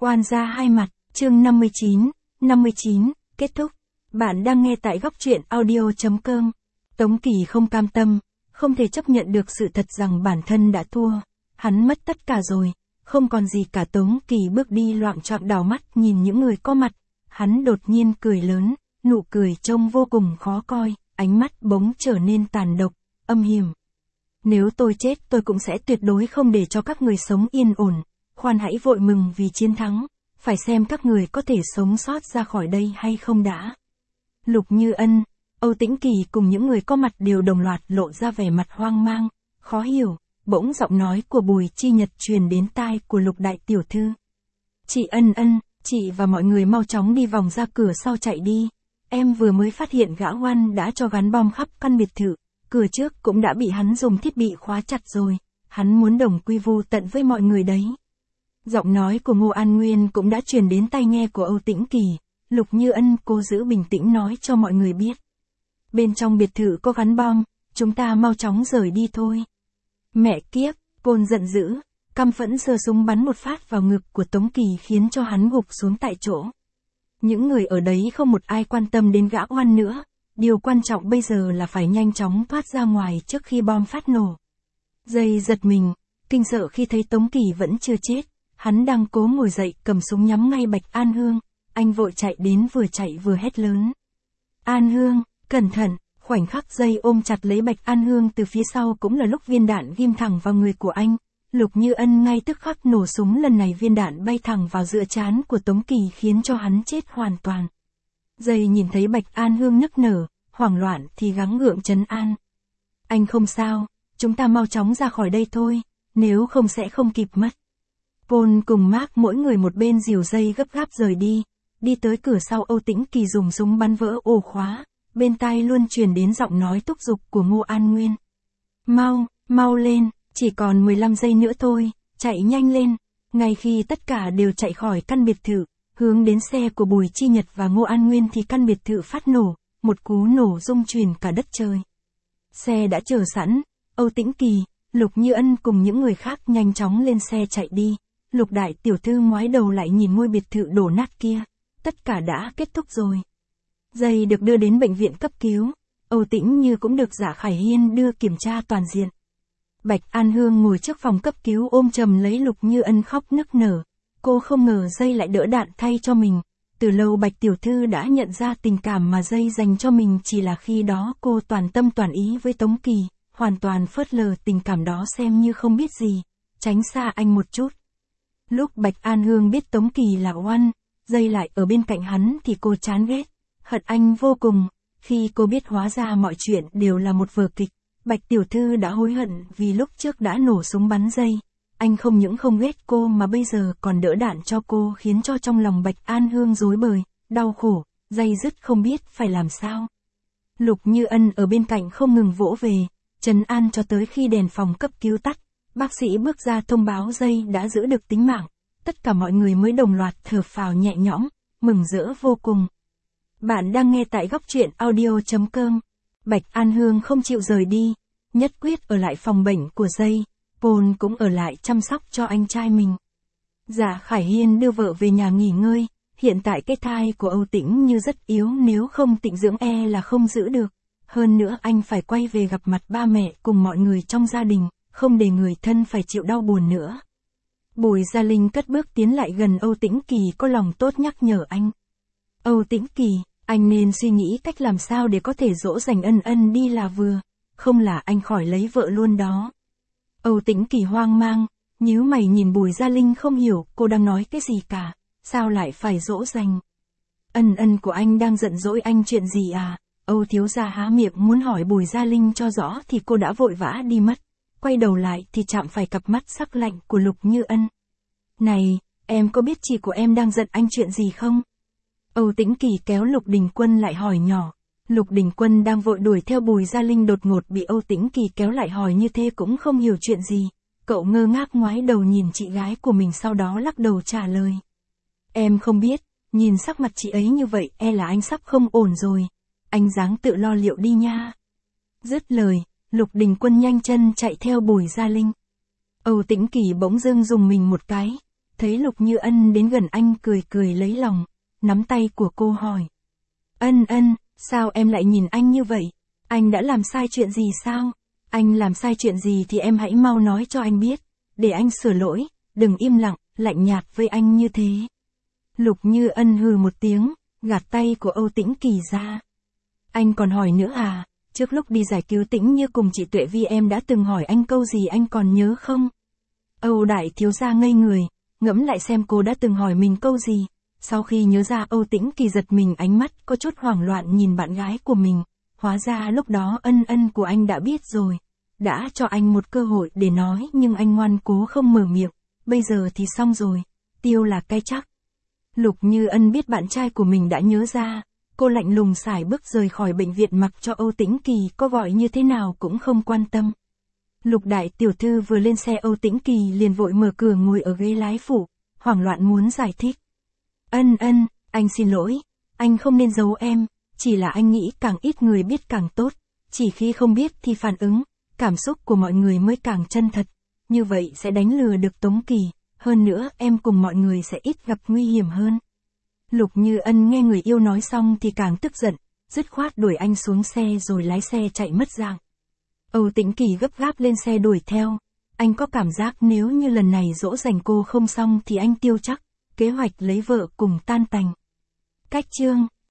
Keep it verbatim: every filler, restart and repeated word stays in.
Quan gia hai mặt, chương năm mươi chín, năm mươi chín, kết thúc. Bạn đang nghe tại góc truyện audio.com. Tống Kỳ không cam tâm, không thể chấp nhận được sự thật rằng bản thân đã thua. Hắn mất tất cả rồi, không còn gì cả. Tống Kỳ bước đi loạng choạng đảo mắt nhìn những người có mặt. Hắn đột nhiên cười lớn, nụ cười trông vô cùng khó coi, ánh mắt bỗng trở nên tàn độc, âm hiểm. Nếu tôi chết tôi cũng sẽ tuyệt đối không để cho các người sống yên ổn. Khoan hãy vội mừng vì chiến thắng, phải xem các người có thể sống sót ra khỏi đây hay không đã. Lục Như Ân, Âu Tĩnh Kỳ cùng những người có mặt đều đồng loạt lộ ra vẻ mặt hoang mang, khó hiểu. Bỗng giọng nói của Bùi Chi Nhật truyền đến tai của Lục đại tiểu thư. Chị Ân Ân, chị và mọi người mau chóng đi vòng ra cửa sau chạy đi. Em vừa mới phát hiện gã Oan đã cho gắn bom khắp căn biệt thự, cửa trước cũng đã bị hắn dùng thiết bị khóa chặt rồi. Hắn muốn đồng quy vu tận với mọi người đấy. Giọng nói của Ngô An Nguyên cũng đã truyền đến tai nghe của Âu Tĩnh Kỳ. Lục Như Ân cố giữ bình tĩnh nói cho mọi người biết. Bên trong biệt thự có gắn bom, chúng ta mau chóng rời đi thôi. Mẹ kiếp, Côn giận dữ, căm phẫn giơ súng bắn một phát vào ngực của Tống Kỳ khiến cho hắn gục xuống tại chỗ. Những người ở đấy không một ai quan tâm đến gã Oan nữa, điều quan trọng bây giờ là phải nhanh chóng thoát ra ngoài trước khi bom phát nổ. Dây giật mình, kinh sợ khi thấy Tống Kỳ vẫn chưa chết, hắn đang cố ngồi dậy cầm súng nhắm ngay Bạch An Hương, anh vội chạy đến vừa chạy vừa hét lớn. An Hương, cẩn thận! Khoảnh khắc Dây ôm chặt lấy Bạch An Hương từ phía sau cũng là lúc viên đạn ghim thẳng vào người của anh. Lục Như Ân ngay tức khắc nổ súng, lần này viên đạn bay thẳng vào giữa trán của Tống Kỳ khiến cho hắn chết hoàn toàn. Dây nhìn thấy Bạch An Hương nức nở, hoảng loạn thì gắng gượng trấn an. Anh không sao, chúng ta mau chóng ra khỏi đây thôi, nếu không sẽ không kịp mất. Paul cùng Mark mỗi người một bên dìu Dây gấp gáp rời đi, đi tới cửa sau. Âu Tĩnh Kỳ dùng súng bắn vỡ ổ khóa, bên tai luôn truyền đến giọng nói thúc giục của Ngô An Nguyên. Mau, mau lên, chỉ còn mười lăm giây nữa thôi, chạy nhanh lên. Ngay khi tất cả đều chạy khỏi căn biệt thự, hướng đến xe của Bùi Chi Nhật và Ngô An Nguyên thì căn biệt thự phát nổ, một cú nổ rung chuyển cả đất trời. Xe đã chờ sẵn, Âu Tĩnh Kỳ, Lục Như Ân cùng những người khác nhanh chóng lên xe chạy đi. Lục đại tiểu thư ngoái đầu lại nhìn ngôi biệt thự đổ nát kia, tất cả đã kết thúc rồi. Dây được đưa đến bệnh viện cấp cứu, Âu Tĩnh Như cũng được Dạ Khải Hiên đưa kiểm tra toàn diện. Bạch An Hương ngồi trước phòng cấp cứu ôm chầm lấy Lục Như Ân khóc nức nở, cô không ngờ Dây lại đỡ đạn thay cho mình. Từ lâu Bạch tiểu thư đã nhận ra tình cảm mà Dây dành cho mình, chỉ là khi đó cô toàn tâm toàn ý với Tống Kỳ, hoàn toàn phớt lờ tình cảm đó xem như không biết gì, tránh xa anh một chút. Lúc Bạch An Hương biết Tống Kỳ là Oan, Dây lại ở bên cạnh hắn thì cô chán ghét, hận anh vô cùng. Khi cô biết hóa ra mọi chuyện đều là một vở kịch, Bạch tiểu thư đã hối hận vì lúc trước đã nổ súng bắn Dây. Anh không những không ghét cô mà bây giờ còn đỡ đạn cho cô, khiến cho trong lòng Bạch An Hương rối bời, đau khổ, day dứt không biết phải làm sao. Lục Như Ân ở bên cạnh không ngừng vỗ về, trấn an cho tới khi đèn phòng cấp cứu tắt, bác sĩ bước ra thông báo Dây đã giữ được tính mạng. Tất cả mọi người mới đồng loạt thở phào nhẹ nhõm, mừng rỡ vô cùng. Bạn đang nghe tại góc truyện audio.com. Bạch An Hương không chịu rời đi, nhất quyết ở lại phòng bệnh của Dây. Paul cũng ở lại chăm sóc cho anh trai mình. Dạ Khải Hiên đưa vợ về nhà nghỉ ngơi, hiện tại cái thai của Âu Tĩnh Như rất yếu, nếu không tịnh dưỡng e là không giữ được. Hơn nữa anh phải quay về gặp mặt ba mẹ cùng mọi người trong gia đình, không để người thân phải chịu đau buồn nữa. Bùi Gia Linh cất bước tiến lại gần Âu Tĩnh Kỳ, có lòng tốt nhắc nhở anh. Âu Tĩnh Kỳ, anh nên suy nghĩ cách làm sao để có thể dỗ dành Ân Ân đi là vừa, không là anh khỏi lấy vợ luôn đó. Âu Tĩnh Kỳ hoang mang, nhíu mày nhìn Bùi Gia Linh không hiểu cô đang nói cái gì cả, sao lại phải dỗ dành. Ân Ân của anh đang giận dỗi anh chuyện gì à? Âu thiếu gia há miệng muốn hỏi Bùi Gia Linh cho rõ thì cô đã vội vã đi mất, quay đầu lại thì chạm phải cặp mắt sắc lạnh của Lục Như Ân. Này, em có biết chị của em đang giận anh chuyện gì không? Âu Tĩnh Kỳ kéo Lục Đình Quân lại hỏi nhỏ. Lục Đình Quân đang vội đuổi theo Bùi Gia Linh, đột ngột bị Âu Tĩnh Kỳ kéo lại hỏi như thế cũng không hiểu chuyện gì. Cậu ngơ ngác ngoái đầu nhìn chị gái của mình, sau đó lắc đầu trả lời. Em không biết, nhìn sắc mặt chị ấy như vậy e là anh sắp không ổn rồi. Anh ráng tự lo liệu đi nha. Dứt lời, Lục Đình Quân nhanh chân chạy theo Bùi Gia Linh. Âu Tĩnh Kỳ bỗng dưng dùng mình một cái. Thấy Lục Như Ân đến gần anh cười cười lấy lòng, nắm tay của cô hỏi. Ân Ân, sao em lại nhìn anh như vậy? Anh đã làm sai chuyện gì sao? Anh làm sai chuyện gì thì em hãy mau nói cho anh biết, để anh sửa lỗi, đừng im lặng, lạnh nhạt với anh như thế. Lục Như Ân hừ một tiếng, gạt tay của Âu Tĩnh Kỳ ra. Anh còn hỏi nữa à? Trước lúc đi giải cứu Tĩnh Như cùng chị Tuệ Vi em đã từng hỏi anh câu gì anh còn nhớ không? Âu đại thiếu gia ngây người, ngẫm lại xem cô đã từng hỏi mình câu gì. Sau khi nhớ ra, Âu Tĩnh Kỳ giật mình, ánh mắt có chút hoảng loạn nhìn bạn gái của mình. Hóa ra lúc đó Ân Ân của anh đã biết rồi, đã cho anh một cơ hội để nói nhưng anh ngoan cố không mở miệng. Bây giờ thì xong rồi, tiêu là cái chắc. Lục Như Ân biết bạn trai của mình đã nhớ ra, cô lạnh lùng sải bước rời khỏi bệnh viện, mặc cho Âu Tĩnh Kỳ có gọi như thế nào cũng không quan tâm. Lục đại tiểu thư vừa lên xe, Âu Tĩnh Kỳ liền vội mở cửa ngồi ở ghế lái phụ, hoảng loạn muốn giải thích. Ân Ân, anh xin lỗi, anh không nên giấu em, chỉ là anh nghĩ càng ít người biết càng tốt, chỉ khi không biết thì phản ứng, cảm xúc của mọi người mới càng chân thật, như vậy sẽ đánh lừa được Tống Kỳ, hơn nữa em cùng mọi người sẽ ít gặp nguy hiểm hơn. Lục Như Ân nghe người yêu nói xong thì càng tức giận, dứt khoát đuổi anh xuống xe rồi lái xe chạy mất dạng. Âu Tĩnh Kỳ gấp gáp lên xe đuổi theo, anh có cảm giác nếu như lần này dỗ dành cô không xong thì anh tiêu chắc, kế hoạch lấy vợ cùng tan tành. Cách chương